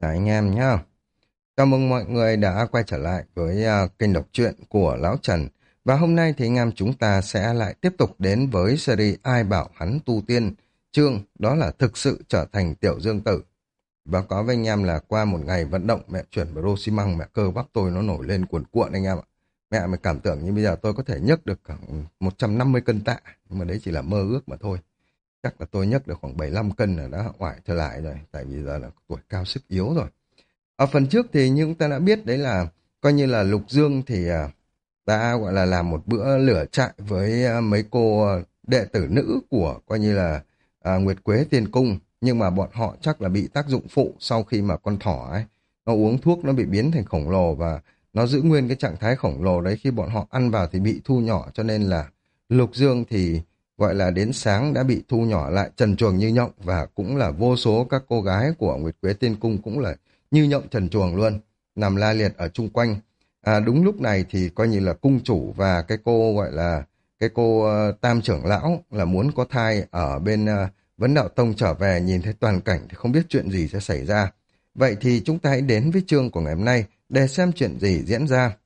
Cả anh em nhá. Chào mừng mọi người đã quay trở lại với kênh đọc truyện của Lão Trần. Và hôm nay thì anh em chúng ta sẽ lại tiếp tục đến với series Ai bảo hắn tu tiên. Chương đó là thực sự trở thành tiểu dương tử. Và có với anh em là qua một ngày vận động mẹ chuyển bro xi măng, mẹ cơ bắp tôi nó nổi lên cuồn cuộn anh em ạ. Mẹ mới cảm tưởng như bây giờ tôi có thể nhấc được khoảng 150 cân tạ. Nhưng mà đấy chỉ là mơ ước mà thôi. Chắc là tôi nhấc được khoảng 75 cân là đã oải trở lại rồi. Tại vì giờ là tuổi cao sức yếu rồi. Ở phần trước thì như chúng ta đã biết đấy là coi như là Lục Dương thì đã gọi là làm một bữa lửa trại với mấy cô đệ tử nữ của coi như là Nguyệt Quế Tiên Cung, nhưng mà bọn họ chắc là bị tác dụng phụ sau khi mà con thỏ ấy nó uống thuốc nó bị biến thành khổng lồ và nó giữ nguyên cái trạng thái khổng lồ đấy, khi bọn họ ăn vào thì bị thu nhỏ, cho nên là Lục Dương thì gọi là đến sáng đã bị thu nhỏ lại trần truồng như nhộng, và cũng là vô số các cô gái của Nguyệt Quế Tiên Cung cũng là như nhộng trần truồng luôn, nằm la liệt ở chung quanh. Đúng lúc này thì coi như là cung chủ và cái cô gọi là cái cô tam trưởng lão là muốn có thai ở bên Vấn Đạo Tông trở về, nhìn thấy toàn cảnh thì không biết chuyện gì sẽ xảy ra. Vậy thì chúng ta hãy đến với chương của ngày hôm nay để xem chuyện gì diễn ra.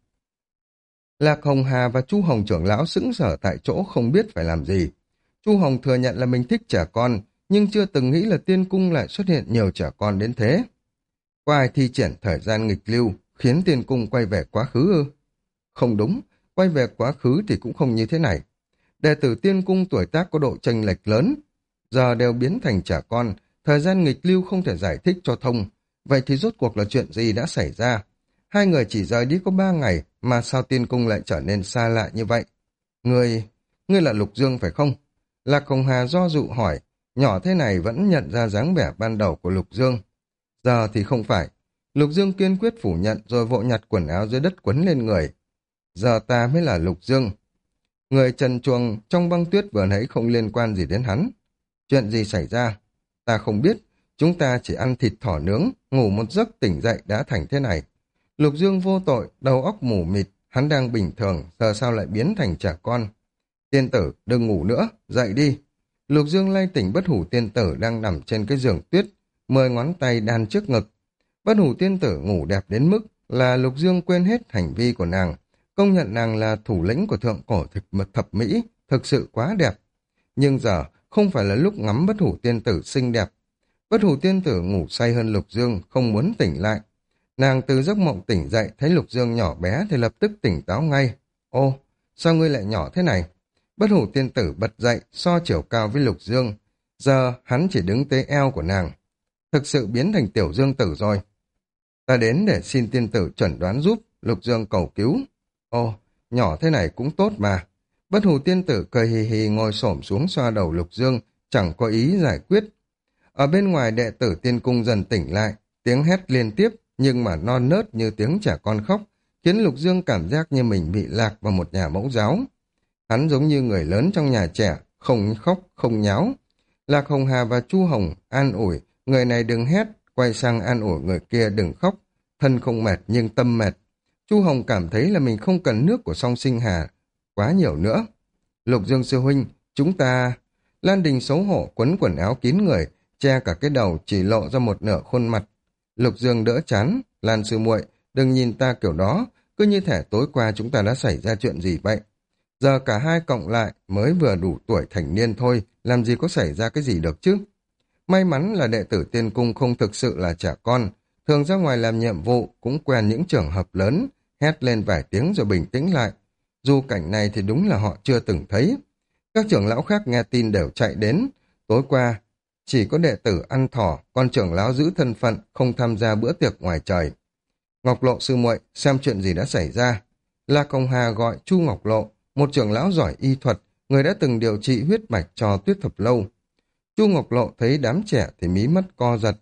Lạc Hồng Hà và Chu Hồng trưởng lão sững sờ tại chỗ không biết phải làm gì. Chu Hồng thừa nhận là mình thích trẻ con, nhưng chưa từng nghĩ là tiên cung lại xuất hiện nhiều trẻ con đến thế. Có ai thi triển thời gian nghịch lưu, khiến tiên cung quay về quá khứ ư? Không đúng, quay về quá khứ thì cũng không như thế này. Đệ tử tiên cung tuổi tác có độ chênh lệch lớn, giờ đều biến thành trẻ con, thời gian nghịch lưu không thể giải thích cho thông. Vậy thì rốt cuộc là chuyện gì đã xảy ra? Hai người chỉ rời đi có 3 ngày, mà sao tiên cung lại trở nên xa lạ như vậy? Ngươi, ngươi là Lục Dương phải không? Lạc Hồng Hà do dụ hỏi, nhỏ thế này vẫn nhận ra dáng vẻ ban đầu của Lục Dương. Giờ thì không phải. Lục Dương kiên quyết phủ nhận rồi vội nhặt quần áo dưới đất quấn lên người. Giờ ta mới là Lục Dương. Người trần truồng trong băng tuyết vừa nãy không liên quan gì đến hắn. Chuyện gì xảy ra? Ta không biết. Chúng ta chỉ ăn thịt thỏ nướng, ngủ một giấc tỉnh dậy đã thành thế này. Lục Dương vô tội, đầu óc mù mịt, hắn đang bình thường, giờ sao lại biến thành trẻ con. Tiên tử, đừng ngủ nữa, dậy đi. Lục Dương lay tỉnh bất hủ tiên tử đang nằm trên cái giường tuyết, 10 ngón tay đan trước ngực. Bất hủ tiên tử ngủ đẹp đến mức là Lục Dương quên hết hành vi của nàng, công nhận nàng là thủ lĩnh của thượng cổ thực mật thập mỹ, thực sự quá đẹp. Nhưng giờ không phải là lúc ngắm bất hủ tiên tử xinh đẹp. Bất hủ tiên tử ngủ say hơn Lục Dương, không muốn tỉnh lại. Nàng từ giấc mộng tỉnh dậy, thấy Lục Dương nhỏ bé thì lập tức tỉnh táo ngay. Ô, sao ngươi lại nhỏ thế này? Bất hủ tiên tử bật dậy, so chiều cao với Lục Dương. Giờ hắn chỉ đứng tới eo của nàng. Thực sự biến thành tiểu dương tử rồi. Ta đến để xin tiên tử chẩn đoán giúp, Lục Dương cầu cứu. Ồ, nhỏ thế này cũng tốt mà. Bất hủ tiên tử cười hì hì ngồi xổm xuống xoa đầu Lục Dương, chẳng có ý giải quyết. Ở bên ngoài đệ tử tiên cung dần tỉnh lại, tiếng hét liên tiếp nhưng mà non nớt như tiếng trẻ con khóc, khiến Lục Dương cảm giác như mình bị lạc vào một nhà mẫu giáo. Hắn giống như người lớn trong nhà trẻ, không khóc, không nháo. Lạc Hồng Hà và Chu Hồng an ủi, người này đừng hét, quay sang an ủi người kia đừng khóc, thân không mệt nhưng tâm mệt. Chu Hồng cảm thấy là mình không cần nước của Song Sinh Hà quá nhiều nữa. Lục Dương sư huynh, chúng ta... Lan Đình xấu hổ quấn quần áo kín người, che cả cái đầu chỉ lộ ra một nửa khuôn mặt. Lục Dương đỡ chán, Lan sư muội, đừng nhìn ta kiểu đó, cứ như thể tối qua chúng ta đã xảy ra chuyện gì vậy. Giờ cả hai cộng lại mới vừa đủ tuổi thành niên thôi, làm gì có xảy ra cái gì được chứ. May mắn là đệ tử tiên cung không thực sự là trẻ con, thường ra ngoài làm nhiệm vụ cũng quen những trường hợp lớn, hét lên vài tiếng rồi bình tĩnh lại. Dù cảnh này thì đúng là họ chưa từng thấy. Các trưởng lão khác nghe tin đều chạy đến. Tối qua, chỉ có đệ tử ăn thỏ, con trưởng lão giữ thân phận, không tham gia bữa tiệc ngoài trời. Ngọc Lộ sư muội, xem chuyện gì đã xảy ra. Lạc Hồng Hà gọi Chu Ngọc Lộ, một trưởng lão giỏi y thuật, người đã từng điều trị huyết mạch cho Tuyết Thập Lâu. Chu Ngọc Lộ thấy đám trẻ thì mí mắt co giật.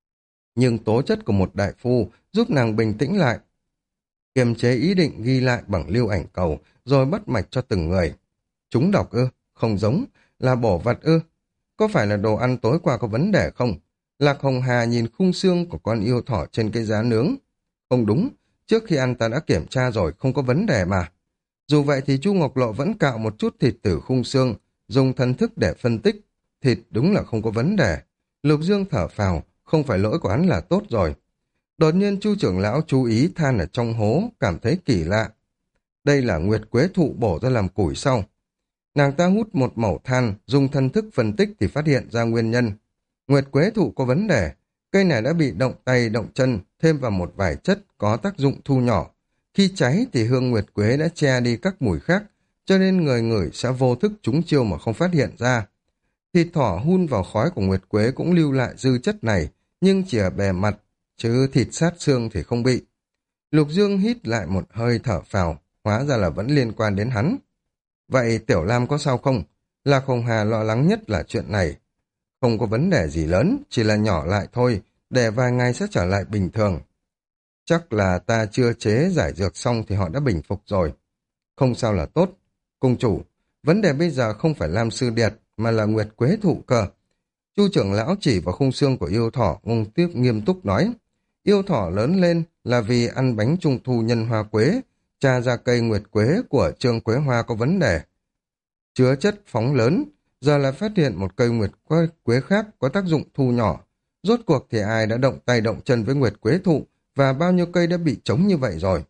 Nhưng tố chất của một đại phu giúp nàng bình tĩnh lại. Kiềm chế ý định ghi lại bằng lưu ảnh cầu, rồi bắt mạch cho từng người. Chúng độc ư? Không giống. Là bổ vật ư? Có phải là đồ ăn tối qua có vấn đề không? Lạc Hồng Hà nhìn khung xương của con yêu thỏ trên cái giá nướng. Không đúng, trước khi ăn ta đã kiểm tra rồi, không có vấn đề mà. Dù vậy thì Chu Ngọc Lộ vẫn cạo một chút thịt từ khung xương, dùng thần thức để phân tích. Thịt đúng là không có vấn đề. Lục Dương thở phào, không phải lỗi của hắn là tốt rồi. Đột nhiên Chu trưởng lão chú ý than ở trong hố, cảm thấy kỳ lạ. Đây là nguyệt quế thụ bổ ra làm củi sau. Nàng ta hút một mẩu than, dùng thân thức phân tích thì phát hiện ra nguyên nhân. Nguyệt quế thụ có vấn đề, cây này đã bị động tay động chân, thêm vào một vài chất có tác dụng thu nhỏ. Khi cháy thì hương nguyệt quế đã che đi các mùi khác, cho nên người ngửi sẽ vô thức trúng chiêu mà không phát hiện ra. Thịt thỏ hun vào khói của nguyệt quế cũng lưu lại dư chất này, nhưng chỉ ở bề mặt, chứ thịt sát xương thì không bị. Lục Dương hít lại một hơi thở phào, hóa ra là vẫn liên quan đến hắn. Vậy Tiểu Lam có sao không? Lạc Hồng Hà lo lắng nhất là chuyện này. Không có vấn đề gì lớn, chỉ là nhỏ lại thôi, để vài ngày sẽ trở lại bình thường. Chắc là ta chưa chế giải dược xong thì họ đã bình phục rồi. Không sao là tốt. Cung chủ, vấn đề bây giờ không phải Lam Sư Điệt, mà là Nguyệt Quế thụ cơ. Chu trưởng lão chỉ vào khung xương của yêu thỏ, nghiêm túc nói. Yêu thỏ lớn lên là vì ăn bánh trung thu nhân hoa quế, tra ra cây Nguyệt Quế của Trương Quế Hoa có vấn đề. Chứa chất phóng lớn, giờ lại phát hiện một cây Nguyệt Quế khác có tác dụng thu nhỏ. Rốt cuộc thì ai đã động tay động chân với Nguyệt Quế thụ và bao nhiêu cây đã bị trống như vậy rồi.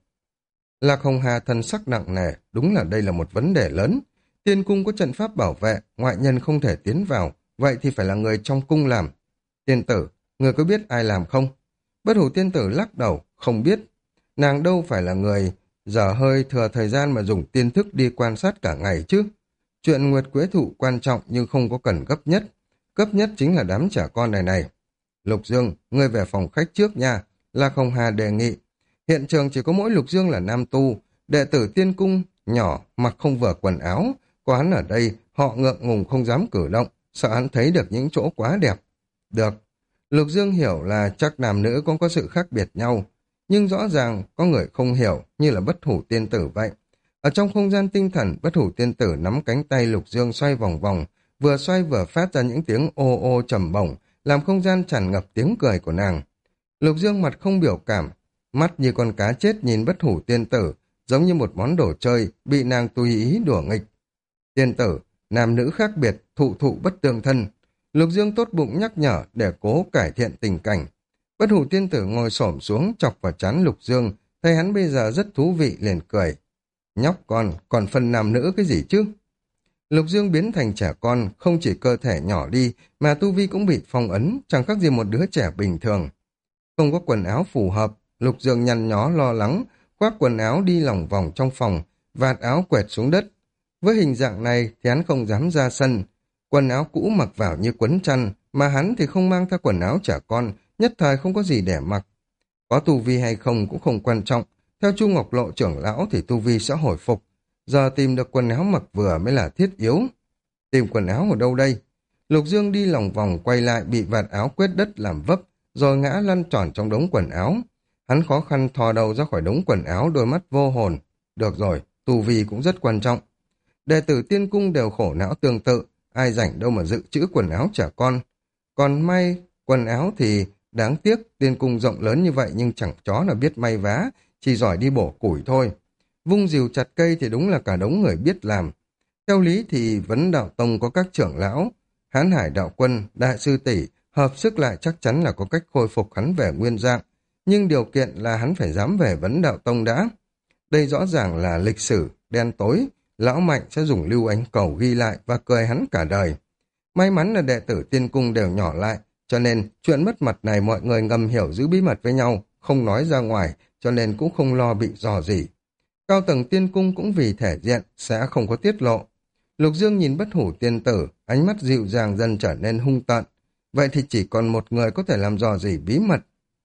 Lạc Hồng Hà thần sắc nặng nề, đúng là đây là một vấn đề lớn. Tiên cung có trận pháp bảo vệ, ngoại nhân không thể tiến vào, vậy thì phải là người trong cung làm. Tiên tử, người có biết ai làm không? Bất Hủ tiên tử lắc đầu, không biết. Nàng đâu phải là người dở hơi thừa thời gian mà dùng tiên thức đi quan sát cả ngày chứ. Chuyện Nguyệt Quế thụ quan trọng nhưng không có cần gấp nhất. Gấp nhất chính là đám trẻ con này. Lục Dương, ngươi về phòng khách trước nha. Lạc Hồng Hà đề nghị. Hiện trường chỉ có mỗi Lục Dương là nam tu, đệ tử tiên cung, nhỏ, mặc không vừa quần áo. Có hắn ở đây, họ ngượng ngùng không dám cử động, sợ hắn thấy được những chỗ quá đẹp. Được. Lục Dương hiểu là chắc nam nữ cũng có sự khác biệt nhau, nhưng rõ ràng có người không hiểu như là Bất Hủ tiên tử vậy. Ở trong không gian tinh thần, Bất Hủ tiên tử nắm cánh tay Lục Dương xoay vòng vòng, vừa xoay vừa phát ra những tiếng ô ô trầm bổng, làm không gian tràn ngập tiếng cười của nàng. Lục Dương mặt không biểu cảm, mắt như con cá chết nhìn Bất Hủ tiên tử, giống như một món đồ chơi bị nàng tùy ý đùa nghịch. Tiên tử, nam nữ khác biệt, thụ thụ bất tương thân. Lục Dương tốt bụng nhắc nhở để cố cải thiện tình cảnh. Bất Hủ tiên tử ngồi xổm xuống chọc vào trán Lục Dương, thấy hắn bây giờ rất thú vị liền cười. Nhóc con, còn phần nam nữ cái gì chứ? Lục Dương biến thành trẻ con, không chỉ cơ thể nhỏ đi, mà tu vi cũng bị phong ấn, chẳng khác gì một đứa trẻ bình thường. Không có quần áo phù hợp, Lục Dương nhăn nhó lo lắng, khoác quần áo đi lòng vòng trong phòng, vạt áo quẹt xuống đất. Với hình dạng này thì hắn không dám ra sân. Quần áo cũ mặc vào như quấn chăn, mà hắn thì không mang theo quần áo trẻ con, nhất thời không có gì để mặc. Có tu vi hay không cũng không quan trọng, theo Chu Ngọc Lộ trưởng lão thì tu vi sẽ hồi phục. Giờ tìm được quần áo mặc vừa mới là thiết yếu. Tìm quần áo ở đâu đây? Lục Dương đi lòng vòng quay lại bị vạt áo quét đất làm vấp, rồi ngã lăn tròn trong đống quần áo. Hắn khó khăn thò đầu ra khỏi đống quần áo, đôi mắt vô hồn. Được rồi, tu vi cũng rất quan trọng. Đệ tử tiên cung đều khổ não tương tự, ai rảnh đâu mà dự trữ quần áo trẻ con. Còn may, quần áo thì đáng tiếc, tiên cung rộng lớn như vậy nhưng chẳng chó là biết may vá, chỉ giỏi đi bổ củi thôi. Vung rìu chặt cây thì đúng là cả đống người biết làm. Theo lý thì Vấn Đạo Tông có các trưởng lão, Hán Hải Đạo Quân, Đại Sư Tỷ, hợp sức lại chắc chắn là có cách khôi phục hắn về nguyên dạng, nhưng điều kiện là hắn phải dám về Vấn Đạo Tông đã. Đây rõ ràng là lịch sử, đen tối, lão Mạnh sẽ dùng lưu ánh cầu ghi lại và cười hắn cả đời. May mắn là đệ tử tiên cung đều nhỏ lại, cho nên chuyện mất mặt này mọi người ngầm hiểu giữ bí mật với nhau, không nói ra ngoài, cho nên cũng không lo bị dò dỉ. Cao tầng tiên cung cũng vì thể diện, sẽ không có tiết lộ. Lục Dương nhìn Bất Hủ tiên tử, ánh mắt dịu dàng dần trở nên hung tợn. Vậy thì chỉ còn một người có thể làm dò dỉ bí mật.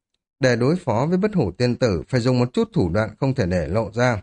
Để đối phó với Bất Hủ tiên tử, phải dùng một chút thủ đoạn không thể để lộ ra.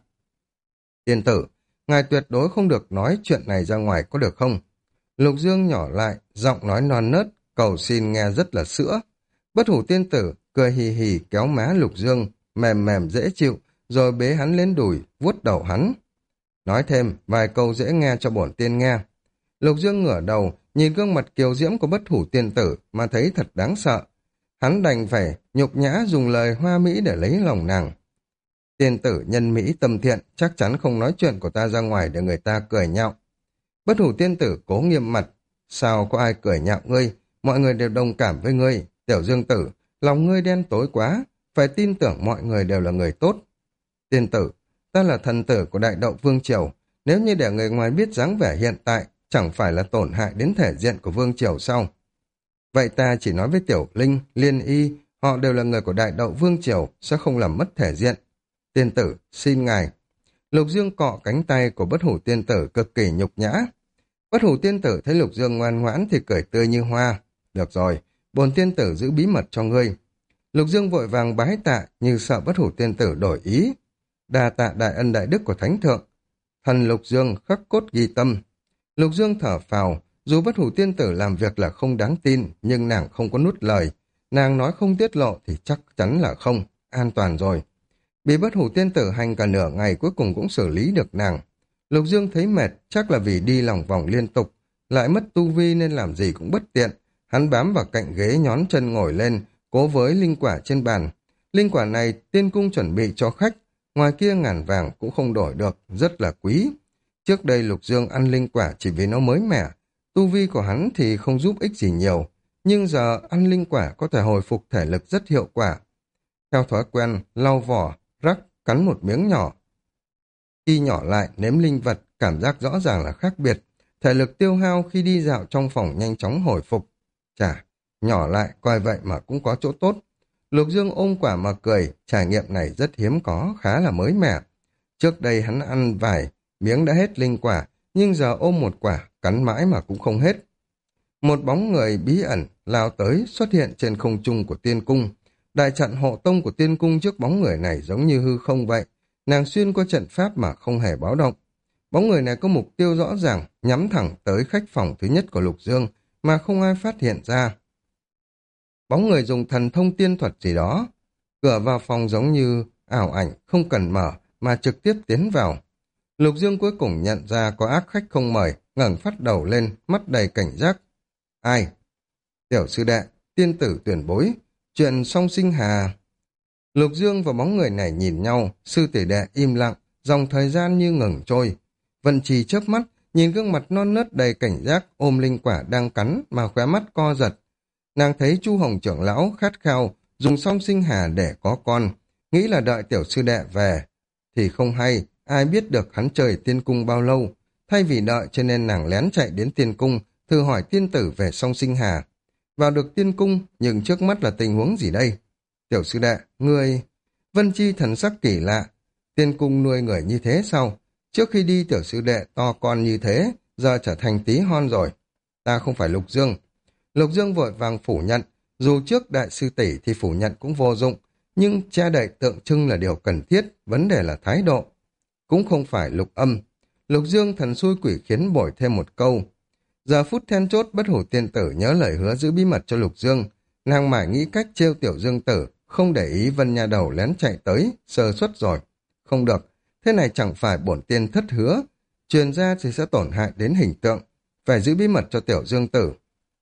Tiên tử, ngài tuyệt đối không được nói chuyện này ra ngoài có được không? Lục Dương nhỏ lại, giọng nói non nớt, cầu xin nghe rất là sữa. Bất Hủ tiên tử cười hì hì kéo má Lục Dương, mềm mềm dễ chịu, rồi bế hắn lên đùi, vuốt đầu hắn. Nói thêm vài câu dễ nghe cho bổn tiên nghe. Lục Dương ngửa đầu, nhìn gương mặt kiều diễm của Bất Hủ tiên tử mà thấy thật đáng sợ. Hắn đành phải nhục nhã dùng lời hoa mỹ để lấy lòng nàng. Tiên tử nhân mỹ tâm thiện, chắc chắn không nói chuyện của ta ra ngoài để người ta cười nhạo. Bất Hủ tiên tử cố nghiêm mặt. Sao có ai cười nhạo ngươi? Mọi người đều đồng cảm với ngươi. Tiểu Dương tử, lòng ngươi đen tối quá. phải tin tưởng mọi người đều là người tốt. Tiên tử, ta là thần tử của Đại Đậu Vương Triều, nếu như để người ngoài biết dáng vẻ hiện tại, chẳng phải là tổn hại đến thể diện của Vương Triều sao? Vậy ta chỉ nói với Tiểu Linh, Liên Y, họ đều là người của Đại Đậu Vương Triều, sẽ không làm mất thể diện. Tiên tử, xin ngài. Lục Dương cọ cánh tay của Bất Hủ Tiên tử cực kỳ nhục nhã. Bất Hủ Tiên tử thấy Lục Dương ngoan ngoãn thì cười tươi như hoa. Được rồi, bổn tiên tử giữ bí mật cho ngươi. Lục Dương vội vàng bái tạ như sợ Bất Hủ Tiên tử đổi ý. Đa tạ đại ân đại đức của Thánh Thượng. Thần Lục Dương khắc cốt ghi tâm. Lục Dương thở phào, dù Bất Hủ Tiên tử làm việc là không đáng tin, nhưng nàng không có nuốt lời. Nàng nói không tiết lộ thì chắc chắn là không, an toàn rồi. Bị Bất Hủ Tiên tử hành cả nửa ngày cuối cùng cũng xử lý được nàng. Lục Dương thấy mệt, chắc là vì đi lòng vòng liên tục, lại mất tu vi nên làm gì cũng bất tiện. Hắn bám vào cạnh ghế nhón chân ngồi lên, cố với linh quả trên bàn. Linh quả này tiên cung chuẩn bị cho khách, ngoài kia ngàn vàng cũng không đổi được, rất là quý. Trước đây Lục Dương ăn linh quả chỉ vì nó mới mẻ, tu vi của hắn thì không giúp ích gì nhiều, nhưng giờ ăn linh quả có thể hồi phục thể lực rất hiệu quả. Theo thói quen, lau vỏ, rắc, cắn một miếng nhỏ. Khi nhỏ lại, nếm linh vật, cảm giác rõ ràng là khác biệt. Thể lực tiêu hao khi đi dạo trong phòng nhanh chóng hồi phục. Chà, nhỏ lại, coi vậy mà cũng có chỗ tốt. Lục Dương ôm quả mà cười, trải nghiệm này rất hiếm có, khá là mới mẻ. Trước đây hắn ăn vài miếng đã hết linh quả, nhưng giờ ôm một quả, cắn mãi mà cũng không hết. Một bóng người bí ẩn lao tới xuất hiện trên không trung của tiên cung. Đại trận hộ tông của tiên cung trước bóng người này giống như hư không vậy. Nàng xuyên qua trận pháp mà không hề báo động. Bóng người này có mục tiêu rõ ràng, nhắm thẳng tới khách phòng thứ nhất của Lục Dương, mà không ai phát hiện ra. Bóng người dùng thần thông tiên thuật gì đó. Cửa vào phòng giống như ảo ảnh, không cần mở, mà trực tiếp tiến vào. Lục Dương cuối cùng nhận ra có ác khách không mời, ngẩng phát đầu lên, mắt đầy cảnh giác. Ai? Tiểu sư đệ, tiên tử tuyển bối, chuyện song sinh hà. Lục Dương và bóng người này nhìn nhau, sư tỷ đệ im lặng, dòng thời gian như ngừng trôi. Vân Trì chớp mắt, nhìn gương mặt non nớt đầy cảnh giác, ôm linh quả đang cắn mà khóe mắt co giật. Nàng thấy Chu Hồng trưởng lão khát khao, dùng song sinh hà để có con, nghĩ là đợi tiểu sư đệ về. Thì không hay, ai biết được hắn chơi tiên cung bao lâu. Thay vì đợi cho nên nàng lén chạy đến tiên cung, thử hỏi tiên tử về song sinh hà. Vào được tiên cung, nhưng trước mắt là tình huống gì đây? Tiểu sư đệ, ngươi... Vân Chi thần sắc kỳ lạ. Tiên cung nuôi người như thế sao? Trước khi đi tiểu sư đệ to con như thế, giờ trở thành tí hon rồi. Ta không phải Lục Dương. Lục Dương vội vàng phủ nhận. Dù trước đại sư tỷ thì phủ nhận cũng vô dụng, nhưng che đậy tượng trưng là điều cần thiết, vấn đề là thái độ. Cũng không phải Lục Âm. Lục Dương thần xui quỷ khiến bổi thêm một câu. Giờ phút then chốt Bất Hủ Tiên tử nhớ lời hứa giữ bí mật cho Lục Dương. Nàng mải nghĩ cách trêu tiểu Dương tử, không để ý Vân Nha Đầu lén chạy tới, sơ suất rồi. Không được, thế này chẳng phải bổn tiên thất hứa. Truyền ra thì sẽ tổn hại đến hình tượng. Phải giữ bí mật cho tiểu Dương tử.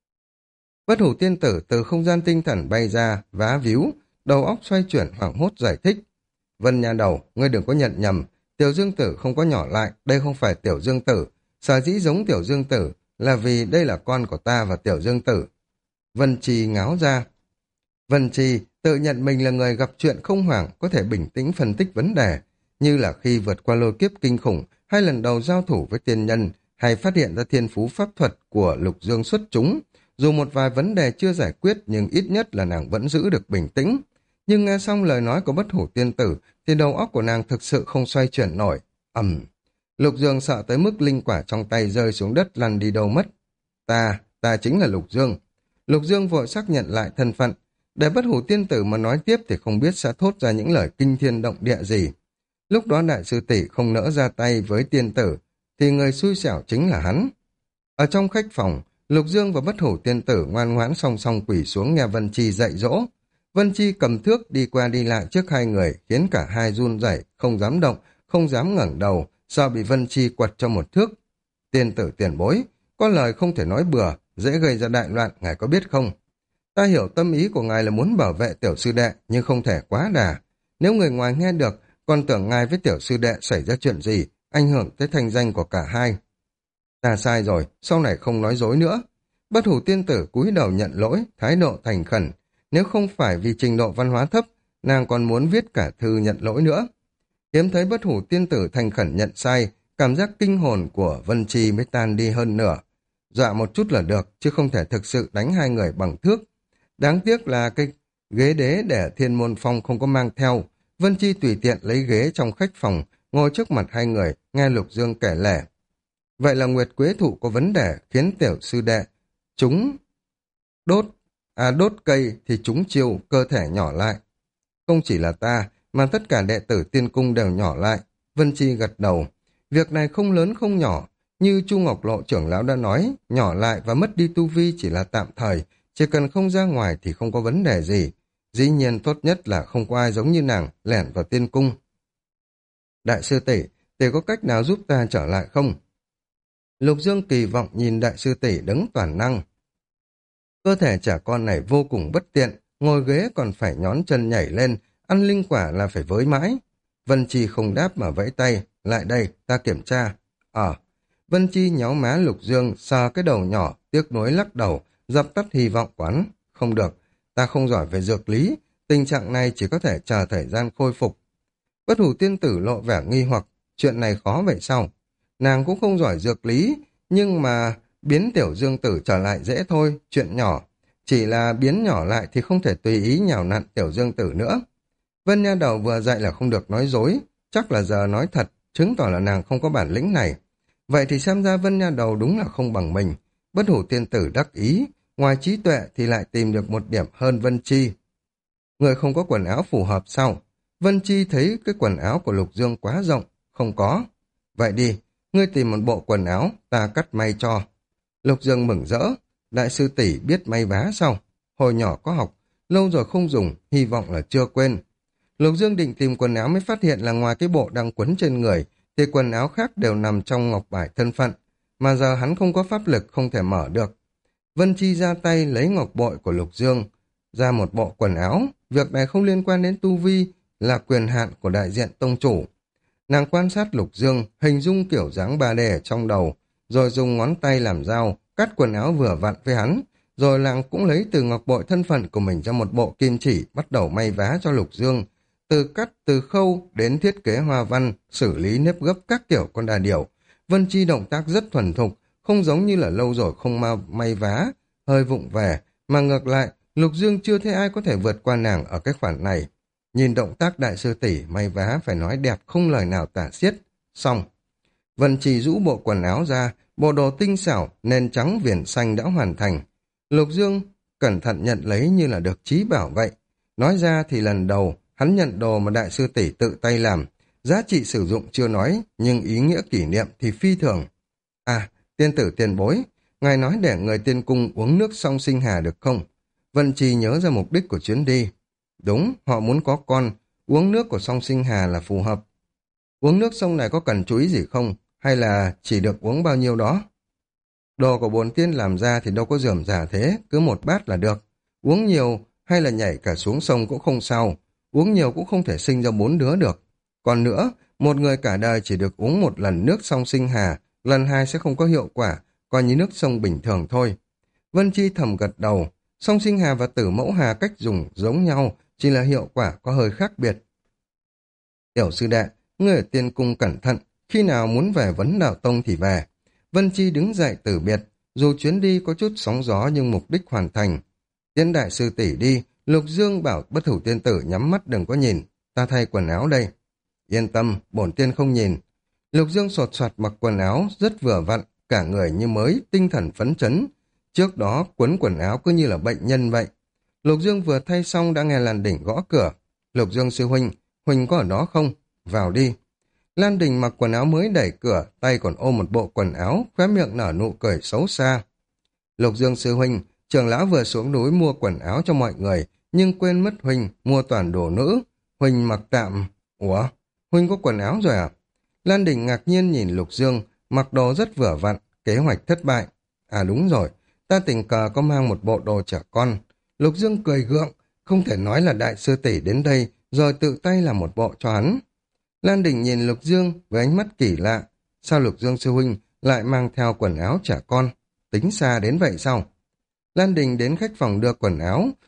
Bất Hủ Tiên tử từ không gian tinh thần bay ra, vá víu, đầu óc xoay chuyển hoảng hốt giải thích. Vân Nha Đầu, ngươi đừng có nhận nhầm, tiểu Dương tử không có nhỏ lại, đây không phải tiểu Dương tử. Sở dĩ giống tiểu Dương tử là vì đây là con của ta và tiểu Dương tử. Vân Trì ngáo ra. Vân Trì tự nhận mình là người gặp chuyện không hoảng, có thể bình tĩnh phân tích vấn đề, như là khi vượt qua lôi kiếp kinh khủng, hay lần đầu giao thủ với tiên nhân, hay phát hiện ra thiên phú pháp thuật của Lục Dương xuất chúng. Dù một vài vấn đề chưa giải quyết, nhưng ít nhất là nàng vẫn giữ được bình tĩnh. Nhưng nghe xong lời nói của Bất Hủ Tiên tử, thì đầu óc của nàng thực sự không xoay chuyển nổi. Lục Dương sợ tới mức linh quả trong tay rơi xuống đất lăn đi đâu mất. Ta chính là Lục Dương. Lục Dương vội xác nhận lại thân phận. Để Bất Hủ Tiên tử mà nói tiếp thì không biết sẽ thốt ra những lời kinh thiên động địa gì. Lúc đó đại sư tỷ không nỡ ra tay với tiên tử, thì người xui xẻo chính là hắn. Ở trong khách phòng, Lục Dương và Bất Hủ Tiên tử ngoan ngoãn song song quỳ xuống nghe Vân Chi dạy dỗ. Vân Chi cầm thước đi qua đi lại trước hai người, khiến cả hai run rẩy, không dám động, không dám ngẩng đầu, sợ bị Vân Chi quật cho một thước. Tiên tử tiền bối, có lời không thể nói bừa, dễ gây ra đại loạn, ngài có biết không? Ta hiểu tâm ý của ngài là muốn bảo vệ tiểu sư đệ, nhưng không thể quá đà. Nếu người ngoài nghe được, còn tưởng ngài với tiểu sư đệ xảy ra chuyện gì, ảnh hưởng tới thanh danh của cả hai. Ta sai rồi, sau này không nói dối nữa. Bất Hủ Tiên tử cúi đầu nhận lỗi, thái độ thành khẩn. Nếu không phải vì trình độ văn hóa thấp, nàng còn muốn viết cả thư nhận lỗi nữa. Hiếm thấy Bất Hủ tiên tử thành khẩn nhận sai, cảm giác kinh hồn của Vân Chi mới tan đi hơn nửa. Dọa một chút là được, chứ không thể thực sự đánh hai người bằng thước. Đáng tiếc là cái ghế đế để Thiên Môn Phong không có mang theo. Vân Chi tùy tiện lấy ghế trong khách phòng, ngồi trước mặt hai người, nghe Lục Dương kể lể. Vậy là Nguyệt Quế Thụ có vấn đề khiến tiểu sư đệ chúng đốt cây thì chúng chiêu, cơ thể nhỏ lại. Không chỉ là ta, mà tất cả đệ tử tiên cung đều nhỏ lại. Vân Chi gật đầu. Việc này không lớn không nhỏ. Như Chu Ngọc Lộ trưởng lão đã nói, nhỏ lại và mất đi tu vi chỉ là tạm thời. Chỉ cần không ra ngoài thì không có vấn đề gì. Dĩ nhiên tốt nhất là không có ai giống như nàng lẻn vào tiên cung. Đại sư tỷ, tỷ có cách nào giúp ta trở lại không? Lục Dương kỳ vọng nhìn đại sư tỷ đấng toàn năng. Cơ thể trẻ con này vô cùng bất tiện, ngồi ghế còn phải nhón chân nhảy lên, ăn linh quả là phải với mãi. Vân Chi không đáp mà vẫy tay, lại đây, ta kiểm tra. Vân Chi nhéo má Lục Dương, sờ cái đầu nhỏ, tiếc nuối lắc đầu, dập tắt hy vọng quán. Không được, ta không giỏi về dược lý, tình trạng này chỉ có thể chờ thời gian khôi phục. Bất Hủ tiên tử lộ vẻ nghi hoặc, chuyện này khó vậy sao? Nàng cũng không giỏi dược lý, nhưng mà biến tiểu dương tử trở lại dễ thôi, chuyện nhỏ. Chỉ là biến nhỏ lại thì không thể tùy ý nhào nặn tiểu dương tử nữa. Vân Nha Đầu vừa dạy là không được nói dối, chắc là giờ nói thật, chứng tỏ là nàng không có bản lĩnh này. Vậy thì xem ra Vân Nha Đầu đúng là không bằng mình. Bất Hủ tiên tử đắc ý, ngoài trí tuệ thì lại tìm được một điểm hơn Vân Chi. Người không có quần áo phù hợp sao? Vân Chi thấy cái quần áo của Lục Dương quá rộng, không có. Vậy đi, ngươi tìm một bộ quần áo, ta cắt may cho. Lục Dương mừng rỡ, đại sư tỷ biết may vá sao? Hồi nhỏ có học, lâu rồi không dùng, hy vọng là chưa quên. Lục Dương định tìm quần áo mới phát hiện là ngoài cái bộ đang quấn trên người, thì quần áo khác đều nằm trong ngọc bài thân phận, mà giờ hắn không có pháp lực không thể mở được. Vân Chi ra tay lấy ngọc bội của Lục Dương, ra một bộ quần áo, việc này không liên quan đến tu vi, là quyền hạn của đại diện tông chủ. Nàng quan sát Lục Dương, hình dung kiểu dáng 3D ở trong đầu, rồi dùng ngón tay làm dao, cắt quần áo vừa vặn với hắn, rồi nàng cũng lấy từ ngọc bội thân phận của mình ra một bộ kim chỉ, bắt đầu may vá cho Lục Dương. Từ cắt, từ khâu, đến thiết kế hoa văn, xử lý nếp gấp các kiểu con đà điểu. Vân Chi động tác rất thuần thục, không giống như là lâu rồi không may vá, hơi vụng về, mà ngược lại, Lục Dương chưa thấy ai có thể vượt qua nàng ở cái khoản này. Nhìn động tác đại sư tỷ may vá phải nói đẹp không lời nào tả xiết. Xong. Vân Chi rũ bộ quần áo ra, bộ đồ tinh xảo, nền trắng viền xanh đã hoàn thành. Lục Dương cẩn thận nhận lấy như là được chí bảo vậy. Nói ra thì lần đầu, hắn nhận đồ mà đại sư tỷ tự tay làm. Giá trị sử dụng chưa nói, nhưng ý nghĩa kỷ niệm thì phi thường. Tiên tử tiền bối, ngài nói để người tiên cung uống nước song sinh hà được không? Vân Chi nhớ ra mục đích của chuyến đi. Đúng, họ muốn có con, uống nước của song sinh hà là phù hợp. Uống nước sông này có cần chú ý gì không? Hay là chỉ được uống bao nhiêu đó? Đồ của bồn tiên làm ra thì đâu có rườm rà thế, cứ một bát là được. Uống nhiều hay là nhảy cả xuống sông cũng không sao. Uống nhiều cũng không thể sinh ra 4 đứa được. Còn nữa, một người cả đời chỉ được uống một lần nước song sinh hà, lần hai sẽ không có hiệu quả, coi như nước sông bình thường thôi. Vân Chi thầm gật đầu, song sinh hà và tử mẫu hà cách dùng giống nhau, chỉ là hiệu quả có hơi khác biệt. Tiểu sư đệ, ngươi ở tiên cung cẩn thận, khi nào muốn về Vấn Đạo Tông thì về. Vân Chi đứng dậy từ biệt, dù chuyến đi có chút sóng gió nhưng mục đích hoàn thành. Tiến đại sư tỷ đi, Lục Dương bảo Bất Hủ tiên tử nhắm mắt đừng có nhìn, ta thay quần áo đây. Yên tâm, bổn tiên không nhìn. Lục Dương sột soạt mặc quần áo, rất vừa vặn, cả người như mới, tinh thần phấn chấn. Trước đó quấn quần áo cứ như là bệnh nhân vậy. Lục Dương vừa thay xong đã nghe Lan Đỉnh gõ cửa. Lục Dương sư huynh, huynh có ở đó không? Vào đi. Lan Đình mặc quần áo mới đẩy cửa, tay còn ôm một bộ quần áo, khóe miệng nở nụ cười xấu xa. Lục Dương sư huynh, trưởng lão vừa xuống núi mua quần áo cho mọi người, nhưng quên mất huynh mua toàn đồ nữ. Huynh mặc tạm. Ủa? Huynh có quần áo rồi à? Lan Đình ngạc nhiên nhìn Lục Dương, mặc đồ rất vừa vặn, kế hoạch thất bại. À đúng rồi, ta tình cờ có mang một bộ đồ trẻ con. Lục Dương cười gượng, không thể nói là đại sư tỷ đến đây, rồi tự tay làm một bộ cho hắn. Lan Đình nhìn Lục Dương với ánh mắt kỳ lạ. Sao Lục Dương sư huynh lại mang theo quần áo trẻ con? Tính xa đến vậy sao? Lan Đình đến khách phòng đưa quần áo,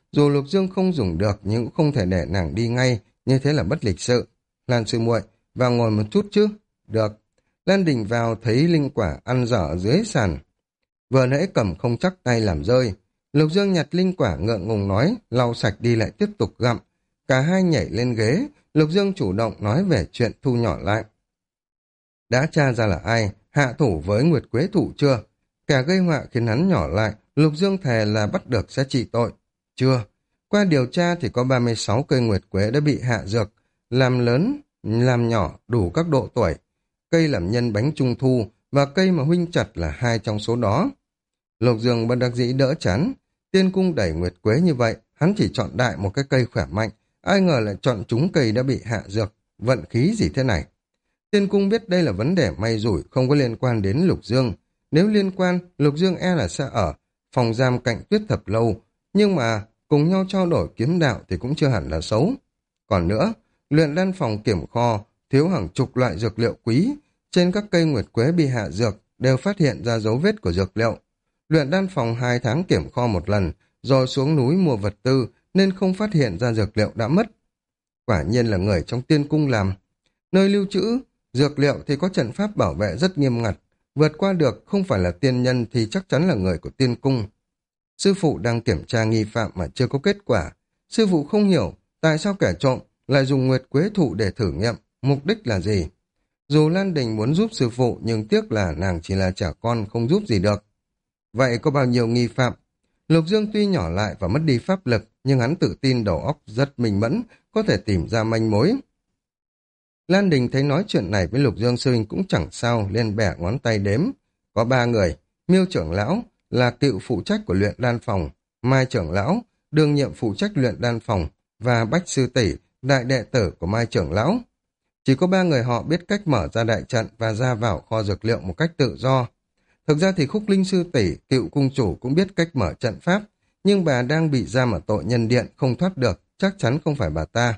Dù Lục Dương không dùng được nhưng cũng không thể để nàng đi ngay, như thế là bất lịch sự. Lan sư muội, vào ngồi một chút chứ? Được. Lan Đình vào thấy linh quả ăn dở ở dưới sàn. Vừa nãy cầm không chắc tay làm rơi. Lục Dương nhặt linh quả ngượng ngùng nói, lau sạch đi lại tiếp tục gặm. Cả hai nhảy lên ghế, Lục Dương chủ động nói về chuyện thu nhỏ lại. Đã tra ra là ai, hạ thủ với Nguyệt Quế Thụ chưa? Kẻ gây họa khiến hắn nhỏ lại, Lục Dương thề là bắt được sẽ trị tội. Chưa. Qua điều tra thì có 36 cây Nguyệt Quế đã bị hạ dược, làm lớn, làm nhỏ, đủ các độ tuổi. Cây làm nhân bánh trung thu và cây mà huynh chặt là hai trong số đó. Lục Dương bất đắc dĩ đỡ chán. Tiên cung đẩy Nguyệt Quế như vậy, hắn chỉ chọn đại một cái cây khỏe mạnh, ai ngờ lại chọn trúng cây đã bị hạ dược, vận khí gì thế này. Tiên cung biết đây là vấn đề may rủi, không có liên quan đến Lục Dương. Nếu liên quan, Lục Dương e là sẽ ở phòng giam cạnh Tuyết Thập Lâu, nhưng mà cùng nhau trao đổi kiếm đạo thì cũng chưa hẳn là xấu. Còn nữa, luyện đan phòng kiểm kho thiếu hàng chục loại dược liệu quý, trên các cây Nguyệt Quế bị hạ dược đều phát hiện ra dấu vết của dược liệu. Luyện đan phòng 2 tháng kiểm kho một lần, rồi xuống núi mua vật tư nên không phát hiện ra dược liệu đã mất. Quả nhiên là người trong tiên cung làm. Nơi lưu trữ dược liệu thì có trận pháp bảo vệ rất nghiêm ngặt, vượt qua được không phải là tiên nhân thì chắc chắn là người của tiên cung. Sư phụ đang kiểm tra nghi phạm mà chưa có kết quả. Sư phụ không hiểu tại sao kẻ trộm lại dùng Nguyệt Quế Thụ để thử nghiệm, mục đích là gì. Dù Lan Đình muốn giúp sư phụ nhưng tiếc là nàng chỉ là trẻ con không giúp gì được. Vậy có bao nhiêu nghi phạm? Lục Dương tuy nhỏ lại và mất đi pháp lực, nhưng hắn tự tin đầu óc rất minh mẫn, có thể tìm ra manh mối. Lan Đình thấy nói chuyện này với Lục Dương sư huynh cũng chẳng sao, liền bẻ ngón tay đếm. Có 3 người, Miêu trưởng lão là cựu phụ trách của luyện đan phòng, Mai trưởng lão, đương nhiệm phụ trách luyện đan phòng, và Bách sư tỷ, đại đệ tử của Mai trưởng lão. Chỉ có 3 người họ biết cách mở ra đại trận và ra vào kho dược liệu một cách tự do. Thực ra thì Khúc Linh sư tỷ, cựu cung chủ cũng biết cách mở trận pháp, nhưng bà đang bị giam ở tội nhân điện không thoát được, chắc chắn không phải bà ta.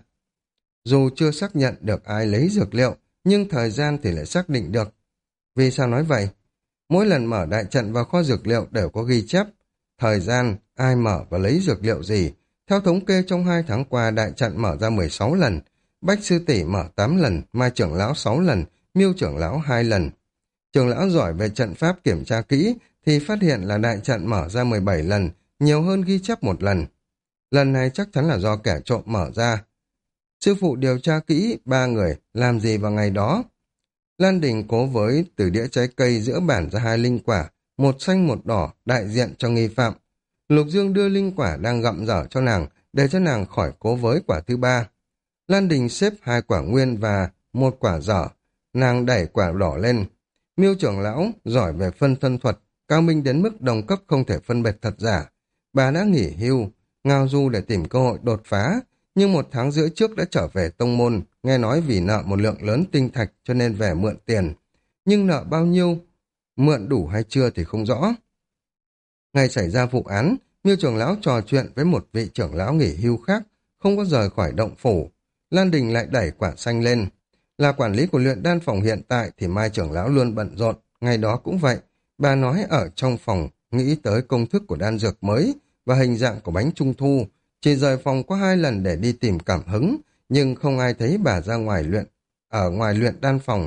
Dù chưa xác nhận được ai lấy dược liệu, nhưng thời gian thì lại xác định được. Vì sao nói vậy? Mỗi lần mở đại trận vào kho dược liệu đều có ghi chép. Thời gian, ai mở và lấy dược liệu gì. Theo thống kê trong 2 tháng qua đại trận mở ra 16 lần, Bách sư tỷ mở 8 lần, Mai trưởng lão 6 lần, Miêu trưởng lão 2 lần. Trưởng lão giỏi về trận pháp kiểm tra kỹ thì phát hiện là đại trận mở ra 17 lần, nhiều hơn ghi chép 1 lần. Lần này chắc chắn là do kẻ trộm mở ra. Sư phụ điều tra kỹ 3 người làm gì vào ngày đó. Lan Đình cố với từ đĩa trái cây giữa bản ra 2 linh quả, một xanh một đỏ đại diện cho nghi phạm. Lục Dương đưa linh quả đang gặm dở cho nàng để cho nàng khỏi cố với quả thứ 3. Lan Đình xếp 2 quả nguyên và 1 quả dở, nàng đẩy quả đỏ lên. Miêu trưởng lão giỏi về phân thân thuật, cao minh đến mức đồng cấp không thể phân biệt thật giả. Bà đã nghỉ hưu, ngao du để tìm cơ hội đột phá, nhưng 1 tháng rưỡi trước đã trở về tông môn, nghe nói vì nợ một lượng lớn tinh thạch cho nên về mượn tiền. Nhưng nợ bao nhiêu, mượn đủ hay chưa thì không rõ. Ngày xảy ra vụ án, Miêu trưởng lão trò chuyện với một vị trưởng lão nghỉ hưu khác, không có rời khỏi động phủ. Lan Đình lại đẩy quả xanh lên. Là quản lý của luyện đan phòng hiện tại thì Mai trưởng lão luôn bận rộn, ngày đó cũng vậy. Bà nói ở trong phòng nghĩ tới công thức của đan dược mới và hình dạng của bánh trung thu, chỉ rời phòng có 2 lần để đi tìm cảm hứng, nhưng không ai thấy bà ra ngoài ngoài luyện đan phòng.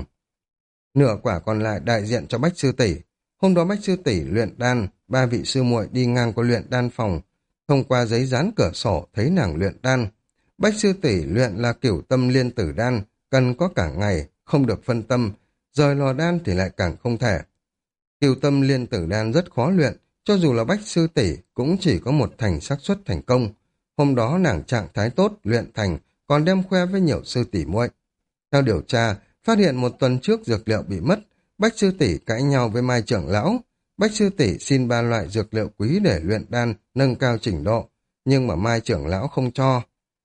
Nửa quả còn lại đại diện cho Bách sư tỷ. Hôm đó Bách sư tỷ luyện đan, 3 vị sư muội đi ngang qua luyện đan phòng, thông qua giấy dán cửa sổ thấy nàng luyện đan. Bách sư tỷ luyện là cửu tâm liên tử đan, cần có cả ngày, không được phân tâm, rời lò đan thì lại càng không thể. Cửu tâm liên tử đan rất khó luyện, cho dù là Bách sư tỷ cũng chỉ có 1 thành xác suất thành công. Hôm đó nàng trạng thái tốt, luyện thành, còn đem khoe với nhiều sư tỷ muội. Theo điều tra, phát hiện 1 tuần trước dược liệu bị mất, Bách sư tỷ cãi nhau với Mai trưởng lão. Bách sư tỷ xin 3 loại dược liệu quý để luyện đan, nâng cao trình độ, nhưng mà Mai trưởng lão không cho.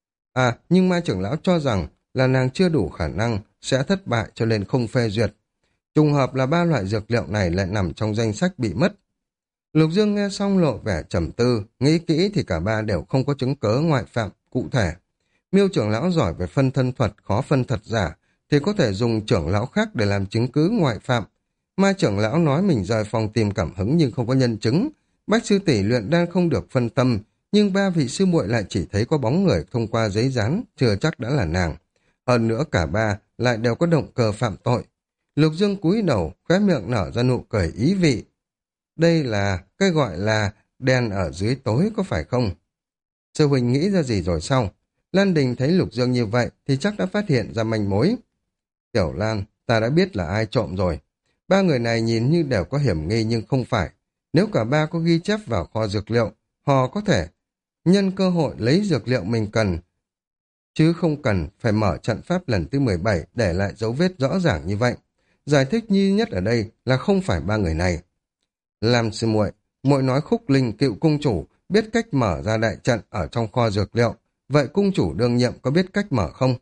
Nhưng Mai trưởng lão cho rằng là nàng chưa đủ khả năng, sẽ thất bại cho nên không phê duyệt. Trùng hợp là 3 loại dược liệu này lại nằm trong danh sách bị mất. Lục Dương nghe xong lộ vẻ trầm tư, nghĩ kỹ thì cả 3 đều không có chứng cớ ngoại phạm cụ thể. Miêu trưởng lão giỏi về phân thân thuật, khó phân thật giả, thì có thể dùng trưởng lão khác để làm chứng cứ ngoại phạm. Mai trưởng lão nói mình rời phòng tìm cảm hứng nhưng không có nhân chứng. Bách sư tỷ luyện đan không được phân tâm, nhưng ba vị sư muội lại chỉ thấy có bóng người thông qua giấy dán, chưa chắc đã là nàng. Hơn nữa cả ba lại đều có động cơ phạm tội. Lục Dương cúi đầu, khóe miệng nở ra nụ cười ý vị. Đây là cái gọi là đèn ở dưới tối có phải không? Sư huynh nghĩ ra gì rồi sao? Lan Đình thấy Lục Dương như vậy thì chắc đã phát hiện ra manh mối. Tiểu Lan, ta đã biết là ai trộm rồi. Ba người này nhìn như đều có hiểm nghi nhưng không phải. Nếu cả ba có ghi chép vào kho dược liệu, họ có thể nhân cơ hội lấy dược liệu mình cần, chứ không cần phải mở trận pháp lần thứ 17 để lại dấu vết rõ ràng như vậy. Giải thích duy nhất ở đây là không phải ba người này. Làm sư muội, muội nói Khúc Linh cựu cung chủ biết cách mở ra đại trận ở trong kho dược liệu, vậy cung chủ đương nhiệm có biết cách mở không?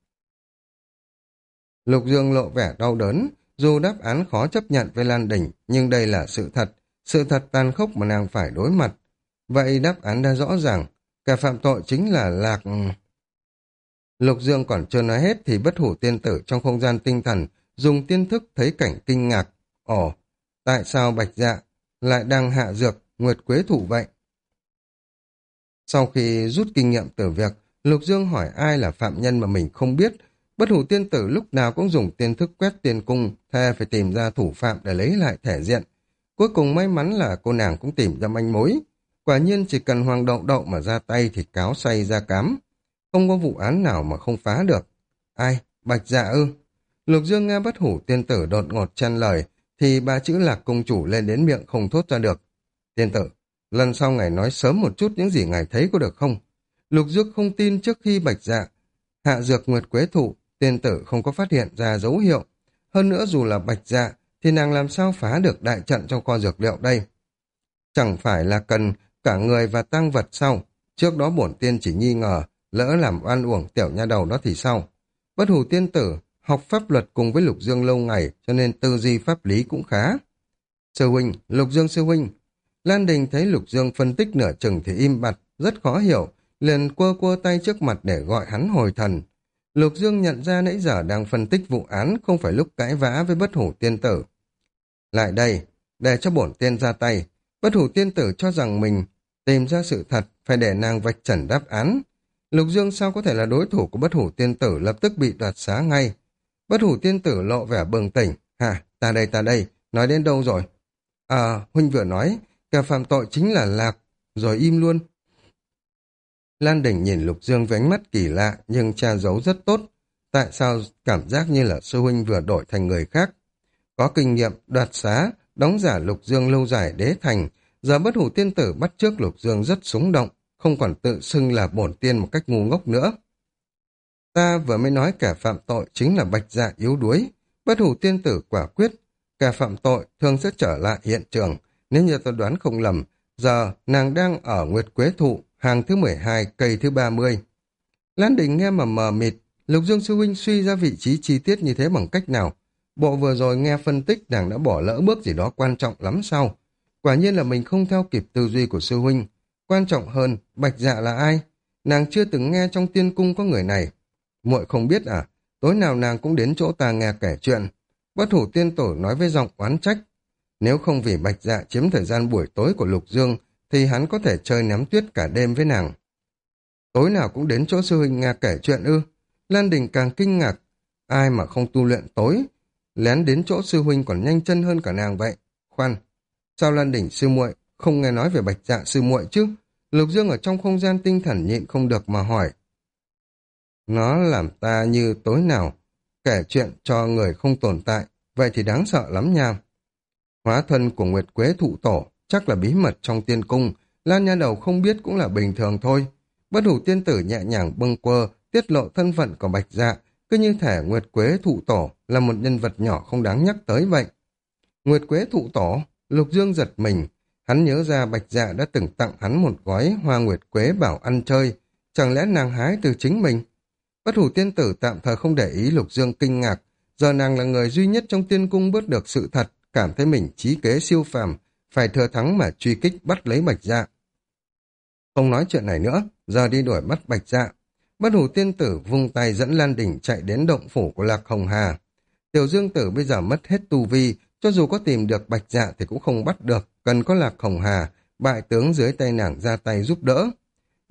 Lục Dương lộ vẻ đau đớn, dù đáp án khó chấp nhận với Lan Đình, nhưng đây là sự thật tàn khốc mà nàng phải đối mặt. Vậy đáp án đã rõ ràng, kẻ phạm tội chính là Lạc... Lục Dương còn chưa nói hết thì Bất Hủ Tiên Tử trong không gian tinh thần dùng tiên thức thấy cảnh kinh ngạc. Ồ, tại sao Bạch Dạ lại đang hạ dược Nguyệt Quế Thụ vậy? Sau khi rút kinh nghiệm từ việc, Lục Dương hỏi ai là phạm nhân mà mình không biết. Bất Hủ Tiên Tử lúc nào cũng dùng tiên thức quét tiên cung, thề phải tìm ra thủ phạm để lấy lại thể diện. Cuối cùng may mắn là cô nàng cũng tìm ra manh mối. Quả nhiên chỉ cần Hoàng Đậu Đậu mà ra tay thì cáo say ra cám. Không có vụ án nào mà không phá được. Ai? Bạch Dạ ư? Lục Dương nghe Bất Hủ Tiên Tử đột ngột chen lời, thì ba chữ Lạc công chủ lên đến miệng không thốt ra được. Tiên tử, lần sau ngài nói sớm một chút những gì ngài thấy có được không? Lục Dương không tin trước khi Bạch Dạ hạ dược Nguyệt Quế Thụ, tiên tử không có phát hiện ra dấu hiệu. Hơn nữa dù là Bạch Dạ, thì nàng làm sao phá được đại trận trong kho dược liệu đây? Chẳng phải là cần cả người và tang vật sao? Trước đó bổn tiên chỉ nghi ngờ, lỡ làm oan uổng tiểu nha đầu đó thì sao? Bất Hủ Tiên Tử học pháp luật cùng với Lục Dương lâu ngày, cho nên tư duy pháp lý cũng khá. Sư huynh, Lục Dương sư huynh. Lan Đình thấy Lục Dương phân tích nửa chừng thì im bặt, rất khó hiểu, liền quơ quơ tay trước mặt để gọi hắn hồi thần. Lục Dương nhận ra nãy giờ đang phân tích vụ án, không phải lúc cãi vã với Bất Hủ Tiên Tử. Lại đây, để cho bổn tiên ra tay. Bất Hủ Tiên Tử cho rằng mình tìm ra sự thật, phải để nàng vạch trần đáp án. Lục Dương sao có thể là đối thủ của Bất Hủ Tiên Tử, lập tức bị đoạt xá ngay. Bất Hủ Tiên Tử lộ vẻ bừng tỉnh. Hả, ta đây, nói đến đâu rồi? Huynh vừa nói, kẻ phạm tội chính là Lạc, rồi im luôn. Lan Đình nhìn Lục Dương với ánh mắt kỳ lạ, nhưng che giấu rất tốt. Tại sao cảm giác như là sư huynh vừa đổi thành người khác? Có kinh nghiệm, đoạt xá, đóng giả Lục Dương lâu dài đế thành, giờ Bất Hủ Tiên Tử bắt chước Lục Dương rất súng động, không còn tự xưng là bổn tiên một cách ngu ngốc nữa. Ta vừa mới nói kẻ phạm tội chính là Bạch Dạ yếu đuối. Bất Hủ Tiên Tử quả quyết, kẻ phạm tội thường sẽ trở lại hiện trường. Nếu như tôi đoán không lầm, giờ nàng đang ở Nguyệt Quế Thụ, hàng thứ 12, cây thứ 30. Lan Đình nghe mà mờ mịt, Lục Dương sư huynh suy ra vị trí chi tiết như thế bằng cách nào? Bộ vừa rồi nghe phân tích nàng đã bỏ lỡ bước gì đó quan trọng lắm sao? Quả nhiên là mình không theo kịp tư duy của sư huynh. Quan trọng hơn, Bạch Dạ là ai? Nàng chưa từng nghe trong tiên cung có người này. Muội không biết à? Tối nào nàng cũng đến chỗ ta nghe kể chuyện. Bất Hủ Tiên Tử nói với giọng oán trách. Nếu không vì Bạch Dạ chiếm thời gian buổi tối của Lục Dương, thì hắn có thể chơi ném tuyết cả đêm với nàng. Tối nào cũng đến chỗ sư huynh nghe kể chuyện ư? Lan Đình càng kinh ngạc. Ai mà không tu luyện tối, lén đến chỗ sư huynh còn nhanh chân hơn cả nàng vậy. Khoan, sao Lan Đình sư muội không nghe nói về Bạch Dạ sư muội chứ? Lục Dương ở trong không gian tinh thần nhịn không được mà hỏi. Nó làm ta như tối nào kể chuyện cho người không tồn tại, vậy thì đáng sợ lắm nha. Hóa thân của Nguyệt Quế Thụ Tổ chắc là bí mật trong tiên cung, Lan nha đầu không biết cũng là bình thường thôi. Bất Hủ Tiên Tử nhẹ nhàng bâng quơ tiết lộ thân phận của Bạch Dạ, cứ như thể Nguyệt Quế Thụ Tổ là một nhân vật nhỏ không đáng nhắc tới vậy. Nguyệt Quế Thụ Tổ, Lục Dương giật mình, hắn nhớ ra Bạch Dạ đã từng tặng hắn một gói hoa Nguyệt Quế bảo ăn chơi, chẳng lẽ nàng hái từ chính mình? Bất Hủ Tiên Tử tạm thời không để ý Lục Dương kinh ngạc, giờ nàng là người duy nhất trong tiên cung biết được sự thật, cảm thấy mình trí kế siêu phàm, phải thừa thắng mà truy kích bắt lấy Bạch Dạ. Không nói chuyện này nữa, giờ đi đuổi bắt Bạch Dạ. Bất Hủ Tiên Tử vung tay dẫn Lan Đình chạy đến động phủ của Lạc Hồng Hà. Tiểu Dương Tử bây giờ mất hết tu vi, cho dù có tìm được Bạch Dạ thì cũng không bắt được, cần có Lạc Hồng Hà, bại tướng dưới tay nàng ra tay giúp đỡ.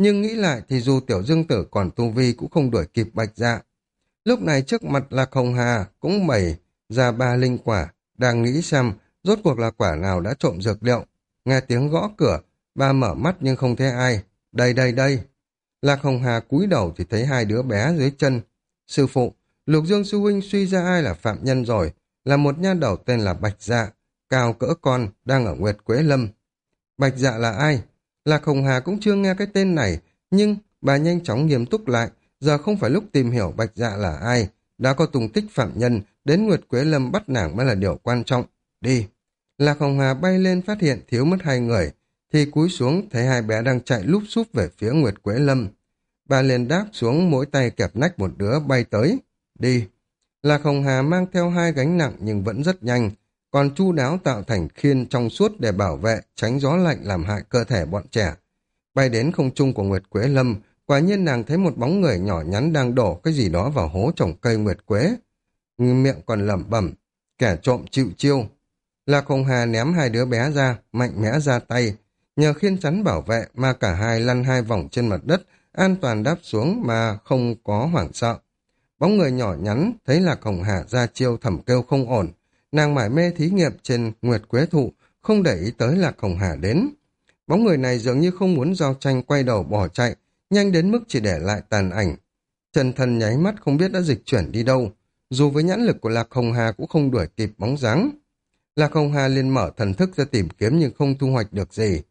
nhưng nghĩ lại thì dù Tiểu Dương Tử còn tu vi cũng không đuổi kịp Bạch Dạ. Lúc này trước mặt Lạc Hồng Hà cũng bày ra 3 linh quả, đang nghĩ xem rốt cuộc là quả nào đã trộm dược liệu. Nghe tiếng gõ cửa, bà mở mắt nhưng không thấy ai. Đây đây đây. Lạc Hồng Hà cúi đầu thì thấy 2 đứa bé dưới chân. Sư phụ, Lục Dương sư huynh suy ra ai là phạm nhân rồi, là một nha đầu tên là Bạch Dạ, cao cỡ con, đang ở Nguyệt Quế Lâm. Bạch Dạ là ai? Lạc Hồng Hà cũng chưa nghe cái tên này, nhưng bà nhanh chóng nghiêm túc lại, giờ không phải lúc tìm hiểu Bạch Dạ là ai, đã có tung tích phạm nhân, đến Nguyệt Quế Lâm bắt nàng mới là điều quan trọng. Đi. Lạc Hồng Hà bay lên phát hiện thiếu mất 2 người, thì cúi xuống thấy 2 bé đang chạy lúp xúp về phía Nguyệt Quế Lâm. Bà liền đáp xuống, mỗi tay kẹp nách một đứa bay tới. Đi. Lạc Hồng Hà mang theo 2 gánh nặng nhưng vẫn rất nhanh, còn chu đáo tạo thành khiên trong suốt để bảo vệ, tránh gió lạnh làm hại cơ thể bọn trẻ. Bay đến không trung của Nguyệt Quế Lâm, quả nhiên nàng thấy một bóng người nhỏ nhắn đang đổ cái gì đó vào hố trồng cây Nguyệt Quế. Miệng còn lẩm bẩm, kẻ trộm chịu chiêu. Lạc Hồng Hà ném 2 đứa bé ra, mạnh mẽ ra tay. Nhờ khiên chắn bảo vệ mà cả hai lăn 2 vòng trên mặt đất, an toàn đáp xuống mà không có hoảng sợ. Bóng người nhỏ nhắn thấy Lạc Hồng Hà ra chiêu thầm kêu không ổn. Nàng mải mê thí nghiệm trên Nguyệt Quế Thụ, không để ý tới Lạc Hồng Hà đến. Bóng người này dường như không muốn giao tranh, quay đầu bỏ chạy, nhanh đến mức chỉ để lại tàn ảnh. Trần Thần nháy mắt không biết đã dịch chuyển đi đâu. Dù với nhãn lực của Lạc Hồng Hà cũng không đuổi kịp bóng dáng. Lạc Hồng Hà liền mở thần thức ra tìm kiếm nhưng không thu hoạch được gì.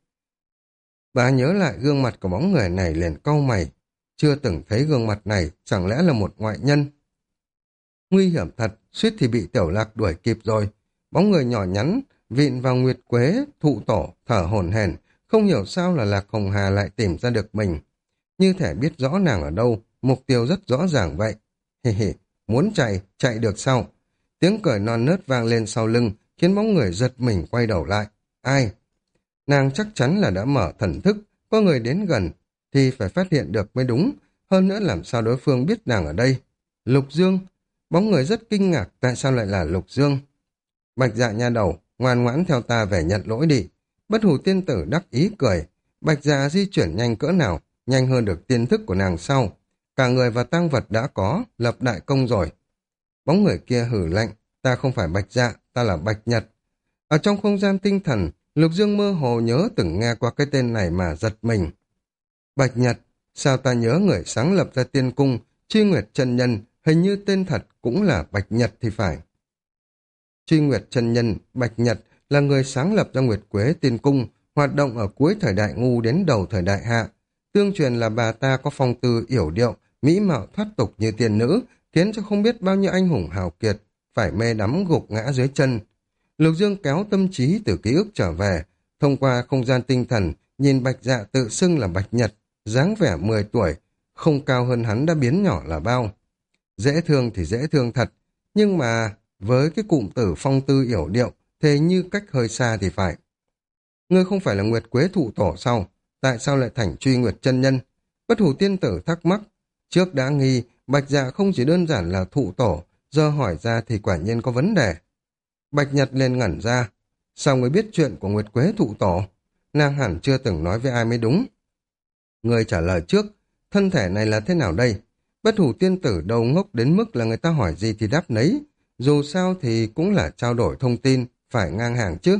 Bà nhớ lại gương mặt của bóng người này liền cau mày. Chưa từng thấy gương mặt này, chẳng lẽ là một ngoại nhân? Nguy hiểm thật, suýt thì bị Tiểu Lạc đuổi kịp rồi. Bóng người nhỏ nhắn, vịn vào Nguyệt Quế, thụ tổ, thở hổn hển, không hiểu sao là Lạc Hồng Hà lại tìm ra được mình. Như thể biết rõ nàng ở đâu, mục tiêu rất rõ ràng vậy. Hì hì, muốn chạy, chạy được sao? Tiếng cười non nớt vang lên sau lưng, khiến bóng người giật mình quay đầu lại. Ai? Nàng chắc chắn là đã mở thần thức, có người đến gần, thì phải phát hiện được mới đúng. Hơn nữa làm sao đối phương biết nàng ở đây? Lục Dương. Bóng người rất kinh ngạc, tại sao lại là Lục Dương? Bạch Dạ nha đầu, ngoan ngoãn theo ta về nhận lỗi đi. Bất Hủ Tiên Tử đắc ý cười. Bạch Dạ di chuyển nhanh cỡ nào, nhanh hơn được tiên thức của nàng sau. Cả người và tang vật đã có, lập đại công rồi. Bóng người kia hử lạnh, ta không phải Bạch Dạ, ta là Bạch Nhật. Ở trong không gian tinh thần, Lục Dương mơ hồ nhớ từng nghe qua cái tên này mà giật mình. Bạch Nhật, sao ta nhớ người sáng lập ra tiên cung, Truy Nguyệt chân nhân, hình như tên thật cũng là Bạch Nhật thì phải. Truy Nguyệt chân nhân, Bạch Nhật là người sáng lập ra Nguyệt Quế tiên cung, hoạt động ở cuối thời đại ngu đến đầu thời đại hạ. Tương truyền là bà ta có phong tư yểu điệu, mỹ mạo thoát tục như tiên nữ, khiến cho không biết bao nhiêu anh hùng hào kiệt, phải mê đắm gục ngã dưới chân. Lục Dương kéo tâm trí từ ký ức trở về, thông qua không gian tinh thần, nhìn Bạch Dạ tự xưng là Bạch Nhật, dáng vẻ 10 tuổi, không cao hơn hắn đã biến nhỏ là bao. Dễ thương thì dễ thương thật, nhưng mà với cái cụm từ phong tư yểu điệu, thế như cách hơi xa thì phải. Ngươi không phải là Nguyệt Quế thụ tổ sao? Tại sao lại thành Truy Nguyệt chân nhân? Bất Hủ Tiên Tử thắc mắc. Trước đã nghi, Bạch Dạ không chỉ đơn giản là thụ tổ, giờ hỏi ra thì quả nhiên có vấn đề. Bạch Nhật liền ngẩn ra. Sao ngươi biết chuyện của Nguyệt Quế thụ tổ? Nàng hẳn chưa từng nói với ai mới đúng. Ngươi trả lời trước, thân thể này là thế nào đây? Bất Hủ Tiên Tử đầu ngốc đến mức là người ta hỏi gì thì đáp nấy. Dù sao thì cũng là trao đổi thông tin, phải ngang hàng chứ.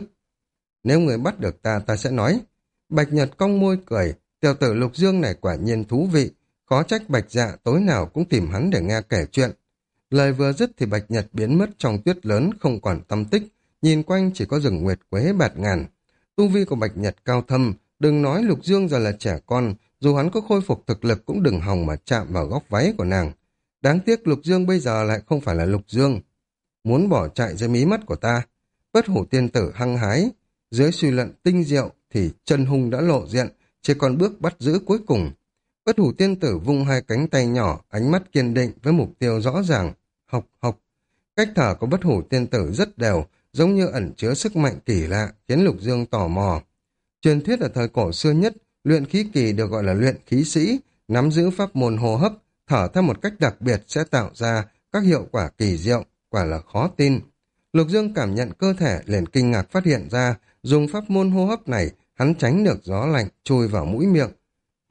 Nếu người bắt được ta, ta sẽ nói. Bạch Nhật cong môi cười, tiểu tử Lục Dương này quả nhiên thú vị, khó trách Bạch Dạ tối nào cũng tìm hắn để nghe kể chuyện. Lời vừa dứt thì Bạch Nhật biến mất trong tuyết lớn, không còn tâm tích, nhìn quanh chỉ có rừng Nguyệt Quế bạt ngàn. Tu vi của Bạch Nhật cao thâm, đừng nói Lục Dương giờ là trẻ con, dù hắn có khôi phục thực lực cũng đừng hòng mà chạm vào góc váy của nàng. Đáng tiếc Lục Dương bây giờ lại không phải là Lục Dương. Muốn bỏ chạy dưới mí mắt của ta. Bất Hủ Tiên Tử hăng hái, dưới suy luận tinh diệu thì chân hung đã lộ diện, chỉ còn bước bắt giữ cuối cùng. Bất Hủ Tiên Tử vung 2 cánh tay nhỏ, ánh mắt kiên định với mục tiêu rõ ràng. Học, học. Cách thở của Bất Hủ Tiên Tử rất đều, giống như ẩn chứa sức mạnh kỳ lạ, khiến Lục Dương tò mò. Truyền thuyết ở thời cổ xưa nhất, luyện khí kỳ được gọi là luyện khí sĩ, nắm giữ pháp môn hô hấp, thở theo một cách đặc biệt sẽ tạo ra các hiệu quả kỳ diệu, quả là khó tin. Lục Dương cảm nhận cơ thể liền kinh ngạc phát hiện ra, dùng pháp môn hô hấp này, hắn tránh được gió lạnh chui vào mũi miệng.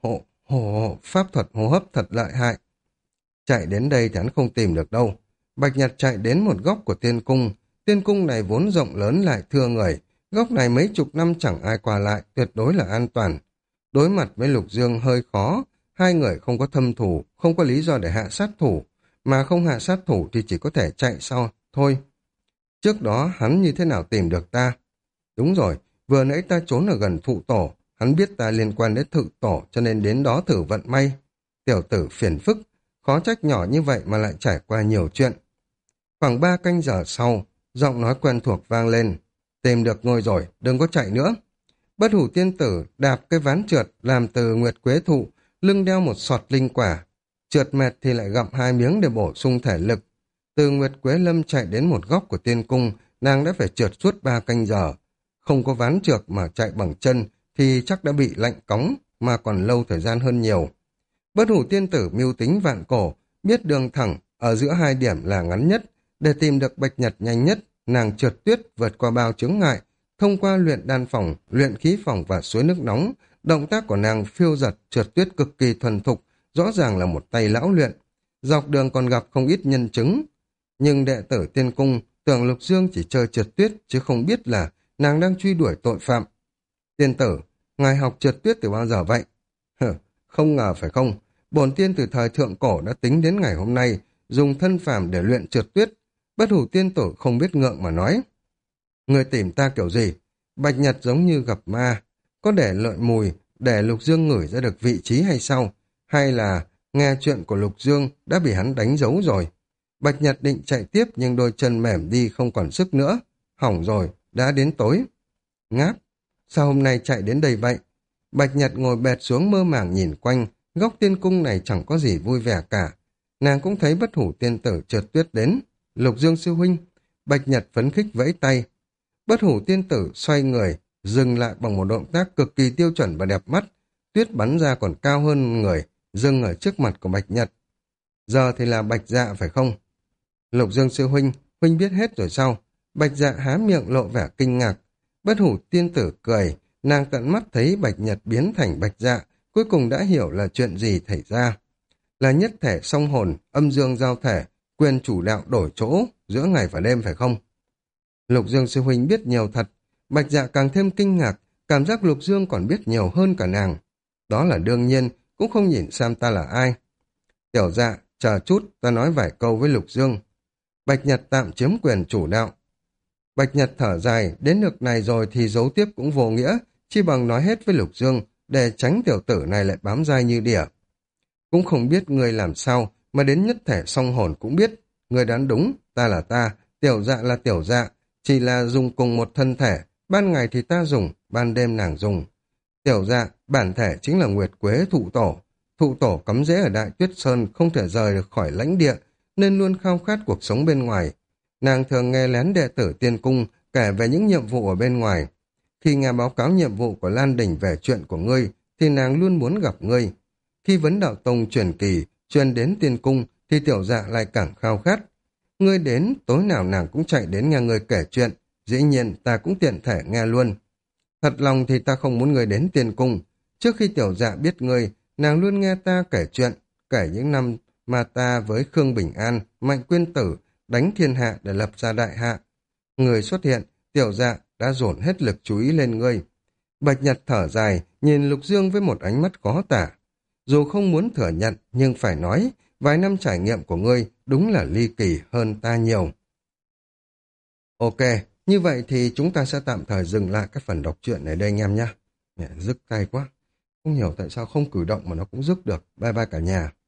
Pháp thuật hô hấp thật lợi hại. Chạy đến đây thì hắn không tìm được đâu. Bạch Nhật chạy đến một góc của tiên cung. Tiên cung này vốn rộng lớn lại thưa người. Góc này mấy chục năm chẳng ai qua lại, tuyệt đối là an toàn. Đối mặt với Lục Dương hơi khó. Hai người không có thâm thủ, không có lý do để hạ sát thủ. Mà không hạ sát thủ thì chỉ có thể chạy sau, thôi. Trước đó hắn như thế nào tìm được ta? Đúng rồi, vừa nãy ta trốn ở gần thụ tổ. Hắn biết ta liên quan đến thự tổ cho nên đến đó thử vận may. Tiểu tử phiền phức, khó trách nhỏ như vậy mà lại trải qua nhiều chuyện. Khoảng 3 canh giờ sau, giọng nói quen thuộc vang lên. Tìm được ngôi rồi, đừng có chạy nữa. Bất hủ tiên tử đạp cái ván trượt làm từ nguyệt quế thụ, lưng đeo một sọt linh quả. Trượt mệt thì lại gặm 2 miếng để bổ sung thể lực. Từ Nguyệt Quế Lâm chạy đến một góc của tiên cung, nàng đã phải trượt suốt 3 canh giờ. Không có ván trượt mà chạy bằng chân thì chắc đã bị lạnh cóng, mà còn lâu thời gian hơn nhiều. Bất hủ tiên tử mưu tính vạn cổ, biết đường thẳng ở giữa hai điểm là ngắn nhất. Để tìm được Bạch Nhật nhanh nhất, nàng trượt tuyết vượt qua bao chướng ngại, thông qua luyện đan phòng, luyện khí phòng và suối nước nóng. Động tác của nàng phiêu giật trượt tuyết cực kỳ thuần thục, rõ ràng là một tay lão luyện. Dọc đường còn gặp không ít nhân chứng. Nhưng đệ tử tiên cung tưởng Lục Dương chỉ chơi trượt tuyết chứ không biết là nàng đang truy đuổi tội phạm. Tiên tử, ngài học trượt tuyết từ bao giờ vậy? Không ngờ phải không? Bổn tiên từ thời thượng cổ đã tính đến ngày hôm nay, dùng thân phàm để luyện trượt tuyết. Bất hủ tiên tử không biết ngượng mà nói. Người tìm ta kiểu gì? Bạch Nhật giống như gặp ma. Có để lợi mùi, để Lục Dương ngửi ra được vị trí hay sao? Hay là nghe chuyện của Lục Dương đã bị hắn đánh dấu rồi? Bạch Nhật định chạy tiếp nhưng đôi chân mềm đi không còn sức nữa. Hỏng rồi, đã đến tối. Ngáp, sao hôm nay chạy đến đây vậy? Bạch Nhật ngồi bệt xuống mơ màng nhìn quanh, góc tiên cung này chẳng có gì vui vẻ cả. Nàng cũng thấy bất hủ tiên tử trượt tuyết đến. Lục Dương sư huynh, Bạch Nhật phấn khích vẫy tay. Bất hủ tiên tử xoay người, dừng lại bằng một động tác cực kỳ tiêu chuẩn và đẹp mắt. Tuyết bắn ra còn cao hơn người, dừng ở trước mặt của Bạch Nhật. Giờ thì là Bạch Dạ phải không? Lục Dương sư huynh, huynh biết hết rồi sao? Bạch Dạ há miệng lộ vẻ kinh ngạc. Bất hủ tiên tử cười, nàng tận mắt thấy Bạch Nhật biến thành Bạch Dạ, cuối cùng đã hiểu là chuyện gì xảy ra. Là nhất thể song hồn, âm dương giao thể, quyền chủ đạo đổi chỗ giữa ngày và đêm phải không? Lục Dương sư huynh biết nhiều thật. Bạch Dạ càng thêm kinh ngạc, cảm giác Lục Dương còn biết nhiều hơn cả nàng. Đó là đương nhiên, cũng không nhìn xem ta là ai. Tiểu Dạ, chờ chút, ta nói vài câu với Lục Dương. Bạch Nhật tạm chiếm quyền chủ đạo. Bạch Nhật thở dài, đến nước này rồi thì giấu tiếp cũng vô nghĩa, chi bằng nói hết với Lục Dương, để tránh tiểu tử này lại bám dai như đỉa. Cũng không biết người làm sao, mà đến nhất thể song hồn cũng biết. Người đoán đúng, ta là ta, Tiểu Dạ là Tiểu Dạ, chỉ là dùng cùng một thân thể, ban ngày thì ta dùng, ban đêm nàng dùng. Tiểu Dạ, bản thể chính là Nguyệt Quế thụ tổ. Thụ tổ cắm rễ ở Đại Tuyết Sơn không thể rời được khỏi lãnh địa, nên luôn khao khát cuộc sống bên ngoài. Nàng thường nghe lén đệ tử tiên cung kể về những nhiệm vụ ở bên ngoài. Khi nghe báo cáo nhiệm vụ của Lan Đình về chuyện của ngươi, thì nàng luôn muốn gặp ngươi. Khi vấn đạo tông truyền kỳ, truyền đến tiên cung, thì Tiểu Dạ lại càng khao khát. Ngươi đến, tối nào nàng cũng chạy đến nghe ngươi kể chuyện, dĩ nhiên ta cũng tiện thể nghe luôn. Thật lòng thì ta không muốn ngươi đến tiên cung. Trước khi Tiểu Dạ biết ngươi, nàng luôn nghe ta kể chuyện, kể những năm mà ta với Khương Bình An, Mạnh Quyên Tử, đánh thiên hạ để lập ra đại hạ. Người xuất hiện, Tiểu Dạ đã dồn hết lực chú ý lên ngươi. Bạch Nhật thở dài, nhìn Lục Dương với một ánh mắt khó tả. Dù không muốn thừa nhận, nhưng phải nói, vài năm trải nghiệm của ngươi đúng là ly kỳ hơn ta nhiều. Ok, như vậy thì chúng ta sẽ tạm thời dừng lại cái phần đọc truyện này đây anh em nhé. Mẹ, rức tay quá. Không hiểu tại sao không cử động mà nó cũng rức được. Bye bye cả nhà.